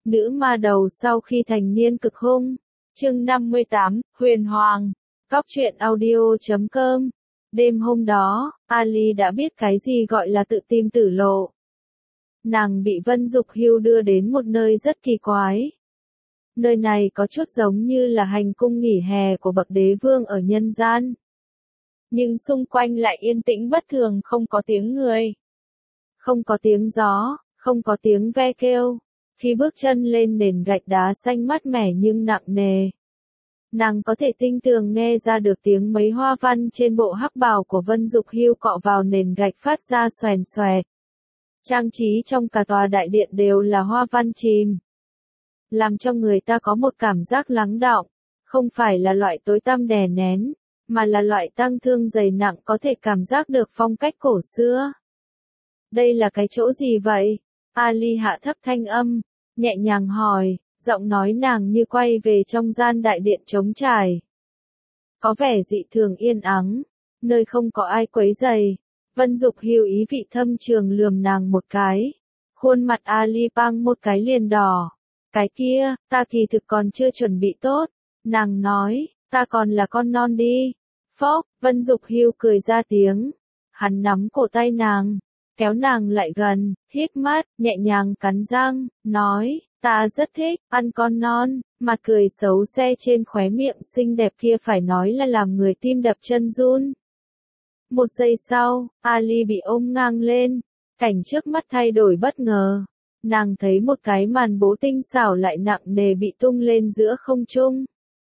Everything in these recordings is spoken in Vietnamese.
Nữ ma đầu sau khi thành niên cực hung. Chương 58, Huyền Hoàng. Cóc truyện audio.com. Đêm hôm đó, Ali đã biết cái gì gọi là tự tìm tử lộ. Nàng bị Vân Dục Hưu đưa đến một nơi rất kỳ quái. Nơi này có chút giống như là hành cung nghỉ hè của bậc đế vương ở nhân gian. Nhưng xung quanh lại yên tĩnh bất thường, không có tiếng người. Không có tiếng gió, không có tiếng ve kêu. Khi bước chân lên nền gạch đá xanh mát mẻ nhưng nặng nề, nàng có thể tinh tường nghe ra được tiếng mấy hoa văn trên bộ hắc bào của Vân Dục Hưu cọ vào nền gạch phát ra xoèn xoẹt. Trang trí trong cả tòa đại điện đều là hoa văn chìm, làm cho người ta có một cảm giác lắng đọng, không phải là loại tối tăm đè nén, mà là loại tang thương dày nặng có thể cảm giác được phong cách cổ xưa. Đây là cái chỗ gì vậy? Ali hạ thấp thanh âm, nhẹ nhàng hỏi, giọng nói nàng như quay về trong gian đại điện trống trải. Có vẻ dị thường yên ắng, nơi không có ai quấy rầy. Vân Dục Hưu ý vị thâm trường lườm nàng một cái. Khuôn mặt Ali băng một cái liền đỏ. Cái kia, ta kỳ thực còn chưa chuẩn bị tốt. Nàng nói, ta còn là con non đi. Phốc, Vân Dục Hưu cười ra tiếng. Hắn nắm cổ tay nàng, kéo nàng lại gần, híp mắt, nhẹ nhàng cắn răng, nói, ta rất thích ăn con non. Mặt cười xấu xe trên khóe miệng xinh đẹp kia phải nói là làm người tim đập chân run. Một giây sau, Ali bị ôm ngang lên, cảnh trước mắt thay đổi bất ngờ. Nàng thấy một cái màn bố tinh xảo lại nặng nề bị tung lên giữa không trung.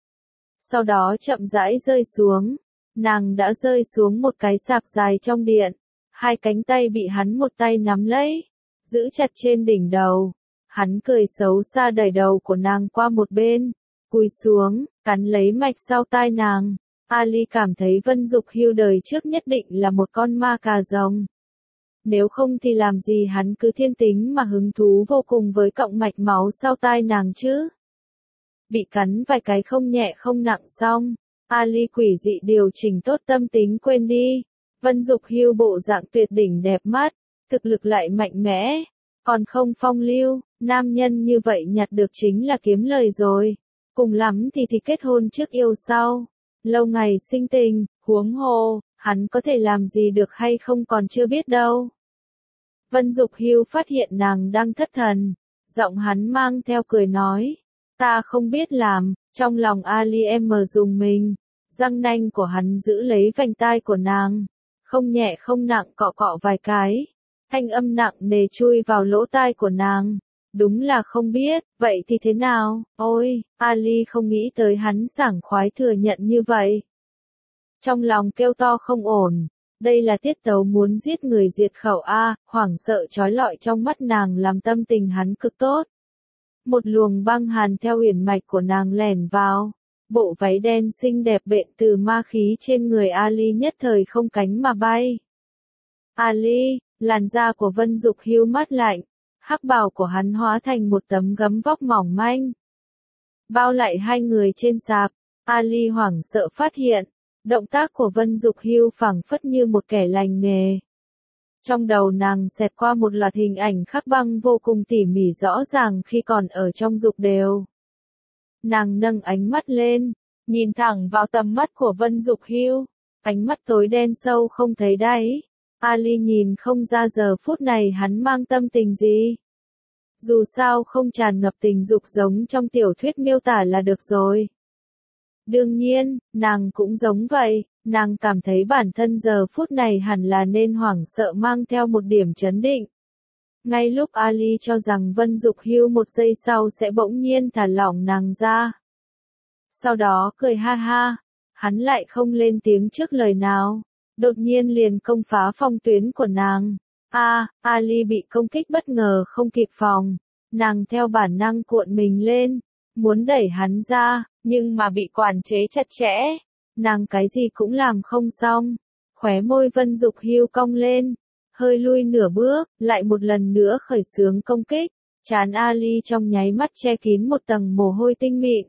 Sau đó chậm rãi rơi xuống. Nàng đã rơi xuống một cái sạp dài trong điện. Hai cánh tay bị hắn một tay nắm lấy, giữ chặt trên đỉnh đầu. Hắn cười xấu xa đẩy đầu của nàng qua một bên, cúi xuống, cắn lấy mạch sau tai nàng. Ali cảm thấy Vân Dục Hưu đời trước nhất định là một con ma cà rồng. Nếu không thì làm gì hắn cứ thiên tính mà hứng thú vô cùng với cọng mạch máu sau tai nàng chứ. Bị cắn vài cái không nhẹ không nặng xong, Ali quỷ dị điều chỉnh tốt tâm tính quên đi. Vân Dục Hưu bộ dạng tuyệt đỉnh đẹp mắt, thực lực lại mạnh mẽ, còn không phong lưu, nam nhân như vậy nhặt được chính là kiếm lời rồi. Cùng lắm thì kết hôn trước yêu sau. Lâu ngày sinh tình, huống hồ, hắn có thể làm gì được hay không còn chưa biết đâu. Vân Dục Hưu phát hiện nàng đang thất thần, giọng hắn mang theo cười nói, ta không biết làm. Trong lòng Ali dùng mình, răng nanh của hắn giữ lấy vành tai của nàng, không nhẹ không nặng cọ cọ vài cái, thanh âm nặng nề chui vào lỗ tai của nàng. Đúng là không biết, vậy thì thế nào? Ôi, Ali không nghĩ tới hắn sảng khoái thừa nhận như vậy. Trong lòng kêu to không ổn, đây là tiết tấu muốn giết người diệt khẩu a. Hoảng sợ trói lọi trong mắt nàng làm tâm tình hắn cực tốt. Một luồng băng hàn theo huyền mạch của nàng lẻn vào, bộ váy đen xinh đẹp bện từ ma khí trên người Ali nhất thời không cánh mà bay. Ali, làn da của Vân Dục Hưu mát lạnh. Hắc bào của hắn hóa thành một tấm gấm vóc mỏng manh, bao lại hai người trên sạp. Ali hoảng sợ phát hiện, động tác của Vân Dục Hưu phảng phất như một kẻ lành nghề. Trong đầu nàng xẹt qua một loạt hình ảnh khắc băng vô cùng tỉ mỉ rõ ràng khi còn ở trong dục đều. Nàng nâng ánh mắt lên, nhìn thẳng vào tầm mắt của Vân Dục Hưu, ánh mắt tối đen sâu không thấy đáy. Ali nhìn không ra giờ phút này hắn mang tâm tình gì. Dù sao không tràn ngập tình dục giống trong tiểu thuyết miêu tả là được rồi. Đương nhiên, nàng cũng giống vậy, nàng cảm thấy bản thân giờ phút này hẳn là nên hoảng sợ mang theo một điểm trấn định. Ngay lúc Ali cho rằng Vân Dục Hưu một giây sau sẽ bỗng nhiên thả lỏng nàng ra. Sau đó cười ha ha, hắn lại không lên tiếng trước lời nào. Đột nhiên liền công phá phong tuyến của nàng. Ali bị công kích bất ngờ không kịp phòng. Nàng theo bản năng cuộn mình lên, muốn đẩy hắn ra, nhưng mà bị quản chế chặt chẽ. Nàng cái gì cũng làm không xong. Khóe môi Vân Dục Hưu cong lên, hơi lui nửa bước, lại một lần nữa khởi xướng công kích. Trán Ali trong nháy mắt che kín một tầng mồ hôi tinh mịn.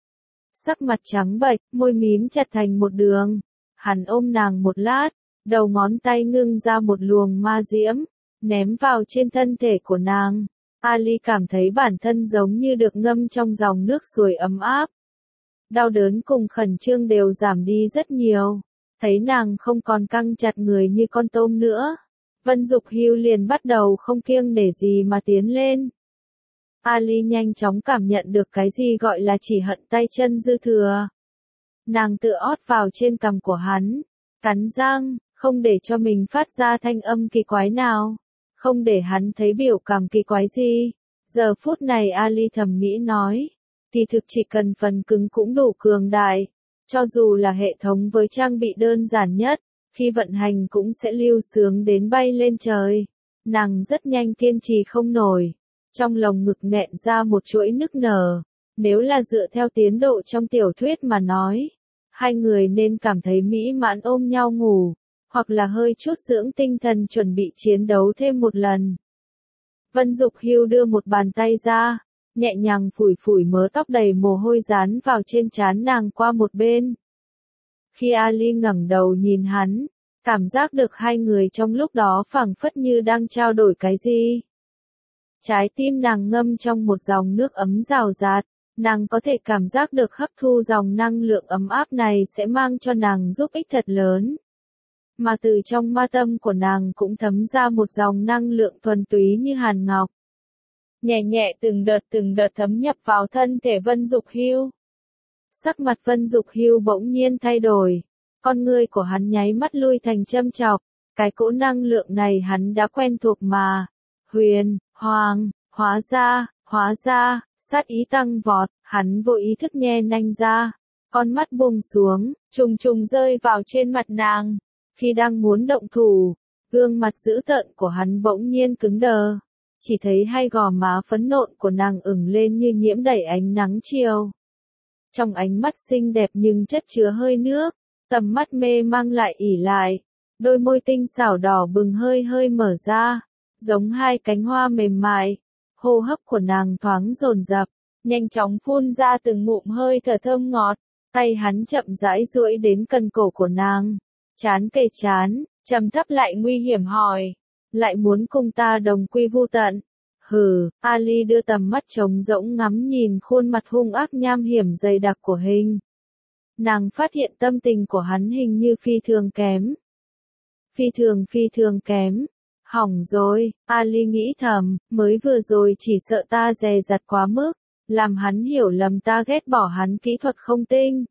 Sắc mặt trắng bệch, môi mím chặt thành một đường. Hắn ôm nàng một lát, đầu ngón tay ngưng ra một luồng ma diễm, ném vào trên thân thể của nàng. Ali cảm thấy bản thân giống như được ngâm trong dòng nước suối ấm áp. Đau đớn cùng khẩn trương đều giảm đi rất nhiều. Thấy nàng không còn căng chặt người như con tôm nữa. Vân Dục Hưu liền bắt đầu không kiêng nể gì mà tiến lên. Ali nhanh chóng cảm nhận được cái gì gọi là chỉ hận tay chân dư thừa. Nàng tựa ót vào trên cằm của hắn, cắn răng, không để cho mình phát ra thanh âm kỳ quái nào, không để hắn thấy biểu cảm kỳ quái gì. Giờ phút này Ali thầm nghĩ nói, kỳ thực chỉ cần phần cứng cũng đủ cường đại, cho dù là hệ thống với trang bị đơn giản nhất, khi vận hành cũng sẽ lưu sướng đến bay lên trời. Nàng rất nhanh kiên trì không nổi, trong lồng ngực nghẹn ra một chuỗi nức nở. Nếu là dựa theo tiến độ trong tiểu thuyết mà nói, hai người nên cảm thấy mỹ mãn ôm nhau ngủ, hoặc là hơi chút dưỡng tinh thần chuẩn bị chiến đấu thêm một lần. Vân Dục Hưu đưa một bàn tay ra, nhẹ nhàng phủi phủi mớ tóc đầy mồ hôi dán vào trên trán nàng qua một bên. Khi Ali ngẩng đầu nhìn hắn, cảm giác được hai người trong lúc đó phảng phất như đang trao đổi cái gì. Trái tim nàng ngâm trong một dòng nước ấm rào rạt, nàng có thể cảm giác được hấp thu dòng năng lượng ấm áp này sẽ mang cho nàng giúp ích thật lớn. Mà từ trong ma tâm của nàng cũng thấm ra một dòng năng lượng thuần túy như hàn ngọc. Nhẹ nhẹ từng đợt thấm nhập vào thân thể Vân Dục Hưu. Sắc mặt Vân Dục Hưu bỗng nhiên thay đổi, con ngươi của hắn nháy mắt lui thành châm chọc, cái cỗ năng lượng này hắn đã quen thuộc mà. Huyền, Hoàng, hóa ra, sát ý tăng vọt, hắn vô ý thức nhe nanh ra, con mắt buông xuống, trùng trùng rơi vào trên mặt nàng. Khi đang muốn động thủ, gương mặt dữ tợn của hắn bỗng nhiên cứng đờ, chỉ thấy hai gò má phấn nộn của nàng ửng lên như nhiễm đầy ánh nắng chiều. Trong ánh mắt xinh đẹp nhưng chất chứa hơi nước, tầm mắt mê mang lại ỉ lại, đôi môi tinh xảo đỏ bừng hơi hơi mở ra, giống hai cánh hoa mềm mại. Hô hấp của nàng thoáng dồn dập, nhanh chóng phun ra từng ngụm hơi thở thơm ngọt, tay hắn chậm rãi duỗi đến cần cổ của nàng, trán kề trán, trầm thấp lại nguy hiểm hỏi, lại muốn cùng ta đồng quy vu tận. Hừ, Ali đưa tầm mắt trống rỗng ngắm nhìn khuôn mặt hung ác nham hiểm dày đặc của Hình. Nàng phát hiện tâm tình của hắn hình như phi thường kém. Phi thường kém. Hỏng rồi, Ali nghĩ thầm, mới vừa rồi chỉ sợ ta dè dặt quá mức, làm hắn hiểu lầm ta ghét bỏ hắn kỹ thuật không tinh.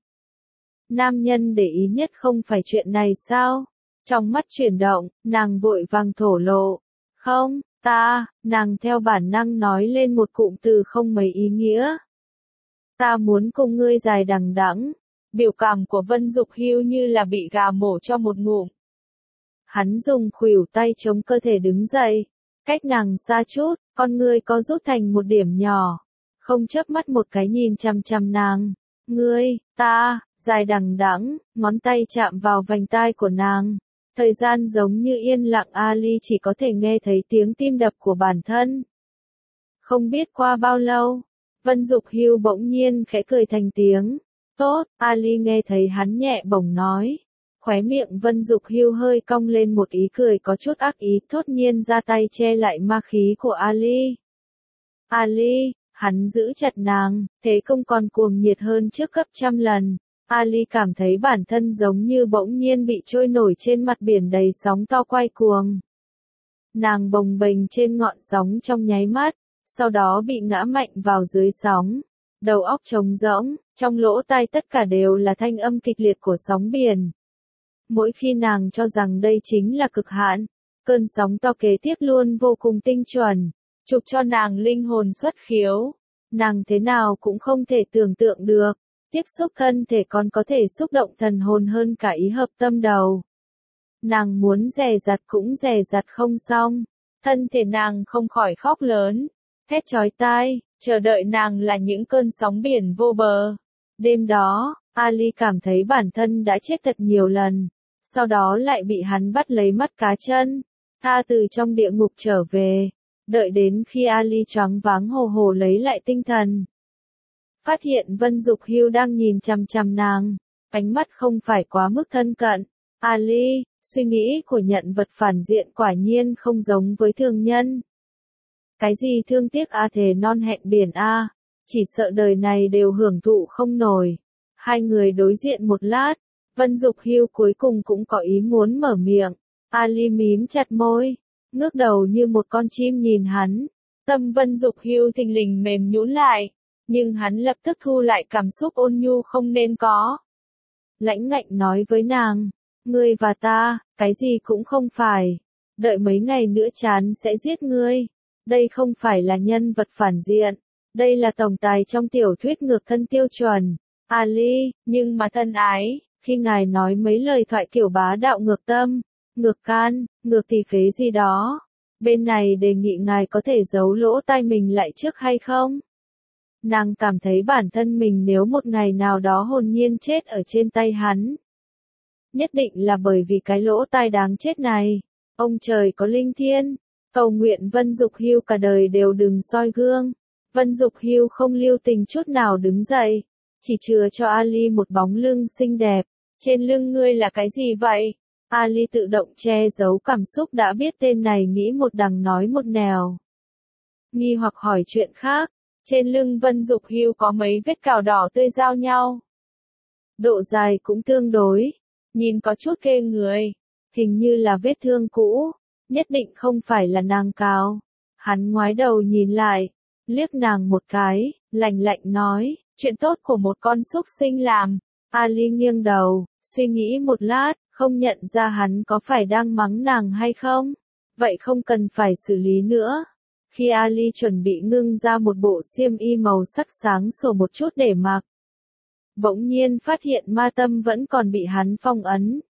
Nam nhân để ý nhất không phải chuyện này sao? Trong mắt chuyển động, nàng vội vàng thổ lộ. Không, nàng theo bản năng nói lên một cụm từ không mấy ý nghĩa. Ta muốn cùng ngươi dài đằng đẵng. Biểu cảm của Vân Dục Hưu như là bị gà mổ cho một ngụm. Hắn dùng khuỷu tay chống cơ thể đứng dậy, cách nàng xa chút, con ngươi có rút thành một điểm nhỏ, không chớp mắt một cái nhìn chằm chằm nàng. Ngươi, dài đằng đẵng, ngón tay chạm vào vành tai của nàng. Thời gian giống như yên lặng, Ali chỉ có thể nghe thấy tiếng tim đập của bản thân. Không biết qua bao lâu, Vân Dục Hưu bỗng nhiên khẽ cười thành tiếng. Tốt, Ali nghe thấy hắn nhẹ bổng nói. Khóe miệng Vân Dục Hưu hơi cong lên một ý cười có chút ác ý, thốt nhiên ra tay che lại ma khí của Ali. Ali, hắn giữ chặt nàng, thế không còn cuồng nhiệt hơn trước gấp trăm lần. Ali cảm thấy bản thân giống như bỗng nhiên bị trôi nổi trên mặt biển đầy sóng to quay cuồng. Nàng bồng bềnh trên ngọn sóng trong nháy mắt, sau đó bị ngã mạnh vào dưới sóng. Đầu óc trống rỗng, trong lỗ tai tất cả đều là thanh âm kịch liệt của sóng biển. Mỗi khi nàng cho rằng đây chính là cực hạn, cơn sóng to kế tiếp luôn vô cùng tinh chuẩn, chụp cho nàng linh hồn xuất khiếu. Nàng thế nào cũng không thể tưởng tượng được, tiếp xúc thân thể còn có thể xúc động thần hồn hơn cả ý hợp tâm đầu. Nàng muốn dè dặt cũng dè dặt không xong, thân thể nàng không khỏi khóc lớn, thét chói tai, chờ đợi nàng là những cơn sóng biển vô bờ. Đêm đó, Ali cảm thấy bản thân đã chết thật nhiều lần, sau đó lại bị hắn bắt lấy mắt cá chân, tha từ trong địa ngục trở về, đợi đến khi Ali choáng váng hồ hồ lấy lại tinh thần. Phát hiện Vân Dục Hưu đang nhìn chằm chằm nàng, ánh mắt không phải quá mức thân cận. Ali, suy nghĩ của nhận vật phản diện quả nhiên không giống với thường nhân. Cái gì thương tiếc thề non hẹn biển chỉ sợ đời này đều hưởng thụ không nổi. Hai người đối diện một lát, Vân Dục Hưu cuối cùng cũng có ý muốn mở miệng. Ali mím chặt môi, ngước đầu như một con chim nhìn hắn. Tâm Vân Dục Hưu thình lình mềm nhũn lại, nhưng hắn lập tức thu lại cảm xúc ôn nhu không nên có. Lãnh ngạnh nói với nàng, ngươi và ta, cái gì cũng không phải. Đợi mấy ngày nữa chán sẽ giết ngươi. Đây không phải là nhân vật phản diện. Đây là tổng tài trong tiểu thuyết ngược thân tiêu chuẩn. Ali, nhưng mà thân ái, khi ngài nói mấy lời thoại kiểu bá đạo ngược tâm, ngược can, ngược thì phế gì đó. Bên này đề nghị ngài có thể giấu lỗ tai mình lại trước hay không? Nàng cảm thấy bản thân mình nếu một ngày nào đó hồn nhiên chết ở trên tay hắn. Nhất định là bởi vì cái lỗ tai đáng chết này. Ông trời có linh thiêng, cầu nguyện Vân Dục Hưu cả đời đều đừng soi gương. Vân Dục Hưu không lưu tình chút nào đứng dậy, chỉ chừa cho Ali một bóng lưng xinh đẹp. Trên lưng ngươi là cái gì vậy? Ali tự động che giấu cảm xúc đã biết tên này nghĩ một đằng nói một nẻo. Nghi hoặc hỏi chuyện khác, trên lưng Vân Dục Hưu có mấy vết cào đỏ tươi giao nhau. Độ dài cũng tương đối, nhìn có chút ghê người, hình như là vết thương cũ, nhất định không phải là nàng cào. Hắn ngoái đầu nhìn lại, liếc nàng một cái, lạnh lạnh nói, chuyện tốt của một con súc sinh làm. Ali nghiêng đầu, suy nghĩ một lát, không nhận ra hắn có phải đang mắng nàng hay không. Vậy không cần phải xử lý nữa. Khi Ali chuẩn bị ngưng ra một bộ xiêm y màu sắc sáng sủa một chút để mặc, bỗng nhiên phát hiện ma tâm vẫn còn bị hắn phong ấn.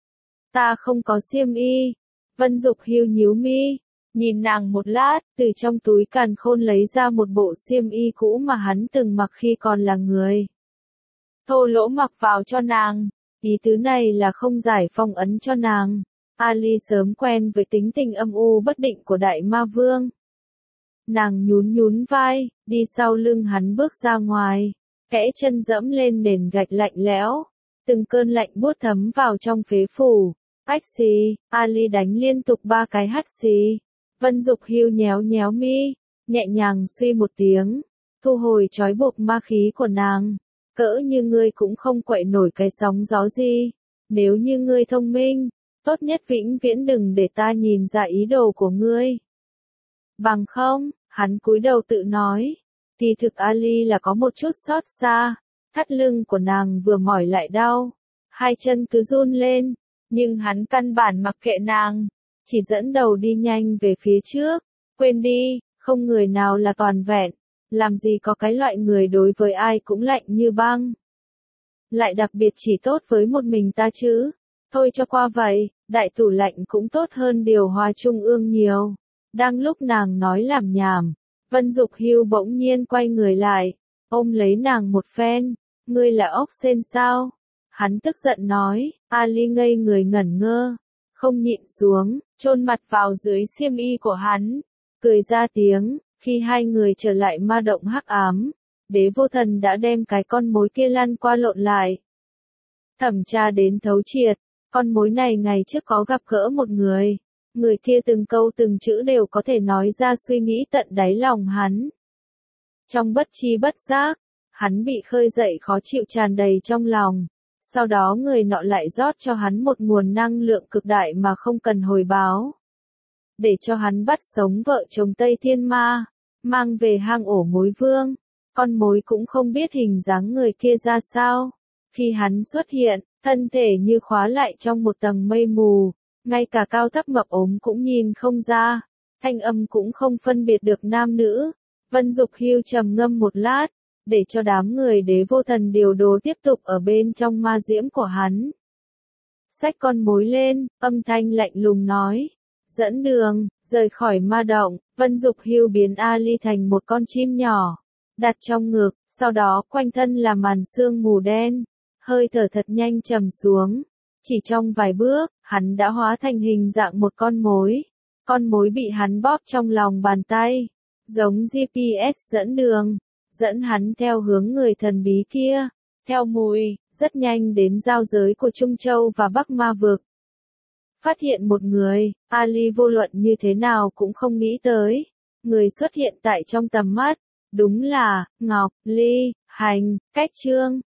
Ta không có xiêm y. Vân Dục Hưu nhíu mi, nhìn nàng một lát, từ trong túi càn khôn lấy ra một bộ xiêm y cũ mà hắn từng mặc khi còn là người. Thô lỗ mặc vào cho nàng, ý tứ này là không giải phong ấn cho nàng. Ali sớm quen với tính tình âm u bất định của đại ma vương. Nàng nhún nhún vai, đi sau lưng hắn bước ra ngoài, kẽ chân dẫm lên nền gạch lạnh lẽo, từng cơn lạnh buốt thấm vào trong phế phủ. Ách xì, Ali đánh liên tục 3 cái hắt xì. Vân Dục Hưu nhéo nhéo mi, nhẹ nhàng suy một tiếng, thu hồi trói buộc ma khí của nàng. Cỡ như ngươi cũng không quậy nổi cái sóng gió gì. Nếu như ngươi thông minh, tốt nhất vĩnh viễn đừng để ta nhìn ra ý đồ của ngươi. Bằng không, hắn cúi đầu tự nói. Kỳ thực Ali là có một chút xót xa, thắt lưng của nàng vừa mỏi lại đau, hai chân cứ run lên, nhưng hắn căn bản mặc kệ nàng, chỉ dẫn đầu đi nhanh về phía trước. Quên đi, không người nào là toàn vẹn, làm gì có cái loại người đối với ai cũng lạnh như băng. Lại đặc biệt chỉ tốt với một mình ta chứ. Thôi cho qua vậy, đại tủ lạnh cũng tốt hơn điều hòa trung ương nhiều. Đang lúc nàng nói làm nhảm, Vân Dục Hưu bỗng nhiên quay người lại, ôm lấy nàng một phen. Ngươi là ốc sên sao? Hắn tức giận nói. Ali ngây người ngẩn ngơ, không nhịn xuống, chôn mặt vào dưới xiêm y của hắn, cười ra tiếng. Khi hai người trở lại ma động hắc ám, Đế Vô Thần đã đem cái con mối kia lăn qua lộn lại. Thẩm tra đến thấu triệt, con mối này ngày trước có gặp gỡ một người. Người kia từng câu từng chữ đều có thể nói ra suy nghĩ tận đáy lòng hắn. Trong bất tri bất giác, hắn bị khơi dậy khó chịu tràn đầy trong lòng. Sau đó người nọ lại rót cho hắn một nguồn năng lượng cực đại mà không cần hồi báo. Để cho hắn bắt sống vợ chồng Tây Thiên Ma, mang về hang ổ mối vương. Con mối cũng không biết hình dáng người kia ra sao. Khi hắn xuất hiện, thân thể như khóa lại trong một tầng mây mù, ngay cả cao thấp mập ốm cũng nhìn không ra, thanh âm cũng không phân biệt được nam nữ. Vân Dục Hưu trầm ngâm một lát, để cho đám người Đế Vô Thần điều đồ tiếp tục ở bên trong ma diễm của hắn. Xách con mối lên, âm thanh lạnh lùng nói. Dẫn đường, rời khỏi ma động. Vân Dục Hưu biến Ali thành một con chim nhỏ, đặt trong ngực, sau đó quanh thân là màn sương mù đen, hơi thở thật nhanh trầm xuống. Chỉ trong vài bước, hắn đã hóa thành hình dạng một con mối. Con mối bị hắn bóp trong lòng bàn tay, giống GPS dẫn đường, dẫn hắn theo hướng người thần bí kia, theo mùi, rất nhanh đến giao giới của Trung Châu và Bắc Ma Vực. Phát hiện một người, Ali vô luận như thế nào cũng không nghĩ tới. người xuất hiện tại trong tầm mắt, đúng là Ngọc Ly, Hành, Cách Trương.